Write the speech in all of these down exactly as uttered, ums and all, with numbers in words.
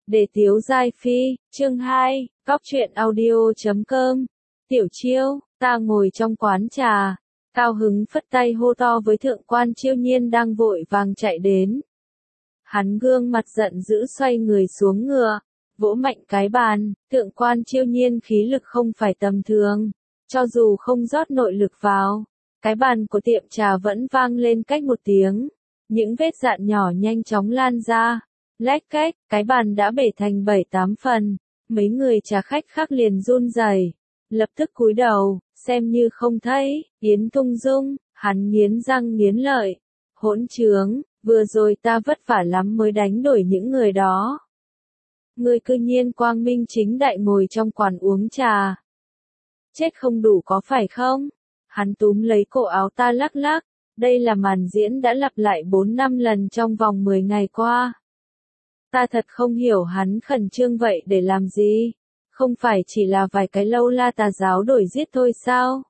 Đề tiếu giai phi, chương hai, góc truyện audio chấm com. Tiểu Chiêu, ta ngồi trong quán trà, cao hứng phất tay hô to với thượng quan Chiêu Nhiên đang vội vàng chạy đến. Hắn gương mặt giận dữ xoay người xuống ngựa, vỗ mạnh cái bàn, thượng quan Chiêu Nhiên khí lực không phải tầm thường, cho dù không rót nội lực vào, cái bàn của tiệm trà vẫn vang lên cách một tiếng, những vết dạn nhỏ nhanh chóng lan ra. Lách cách, cái bàn đã bể thành bảy tám phần, mấy người trà khách khác liền run rẩy, lập tức cúi đầu, xem như không thấy. Yến Tung Dung, hắn nghiến răng nghiến lợi, hỗn trướng, vừa rồi ta vất vả lắm mới đánh đổi những người đó. Ngươi cư nhiên quang minh chính đại ngồi trong quán uống trà. Chết không đủ có phải không? Hắn túm lấy cổ áo ta lắc lắc, đây là màn diễn đã lặp lại bốn năm lần trong vòng mười ngày qua. Ta thật không hiểu hắn khẩn trương vậy để làm gì, không phải chỉ là vài cái lâu la tà giáo đổi giết thôi sao?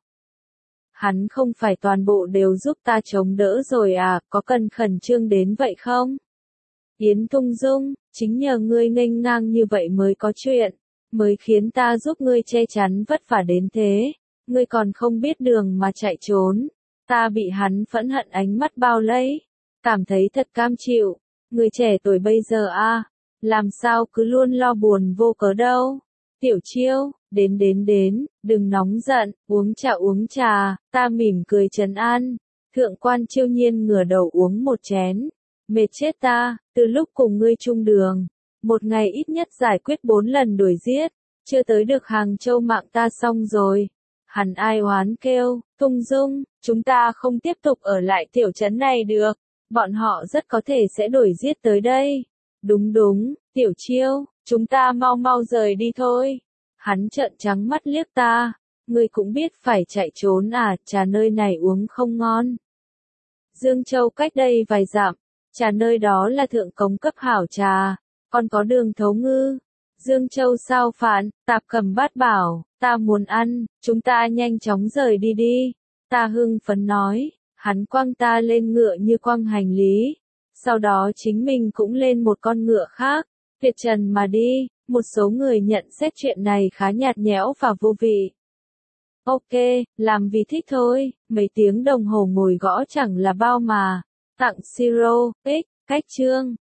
Hắn không phải toàn bộ đều giúp ta chống đỡ rồi à, có cần khẩn trương đến vậy không? Yến Tung Dung, chính nhờ ngươi nghênh ngang như vậy mới có chuyện, mới khiến ta giúp ngươi che chắn vất vả đến thế, ngươi còn không biết đường mà chạy trốn. Ta bị hắn phẫn hận ánh mắt bao lấy, cảm thấy thật cam chịu. Người trẻ tuổi bây giờ a, à, làm sao cứ luôn lo buồn vô cớ đâu. Tiểu Chiêu, đến đến đến, đừng nóng giận, uống trà uống trà, ta mỉm cười trấn an. Thượng quan Chiêu Nhiên ngửa đầu uống một chén, mệt chết ta, từ lúc cùng ngươi chung đường, một ngày ít nhất giải quyết bốn lần đuổi giết, chưa tới được Hàng Châu mạng ta xong rồi. Hắn ai oán kêu, Tung Dung, chúng ta không tiếp tục ở lại tiểu trấn này được. Bọn họ rất có thể sẽ đuổi giết tới đây. Đúng đúng, Tiểu Chiêu, chúng ta mau mau rời đi thôi. Hắn trợn trắng mắt liếc ta. Ngươi cũng biết phải chạy trốn à, trà nơi này uống không ngon. Dương Châu cách đây vài dặm, trà nơi đó là thượng cống cấp hảo trà, còn có đường thấu ngư. Dương Châu sao phản, Tạp Cầm Bát bảo, ta muốn ăn, chúng ta nhanh chóng rời đi đi. Ta hưng phấn nói. Hắn quăng ta lên ngựa như quăng hành lý, sau đó chính mình cũng lên một con ngựa khác, tuyệt trần mà đi. Một số người nhận xét chuyện này khá nhạt nhẽo và vô vị. Ok, làm vì thích thôi, mấy tiếng đồng hồ ngồi gõ chẳng là bao mà. Tặng Siro, X, cách chương.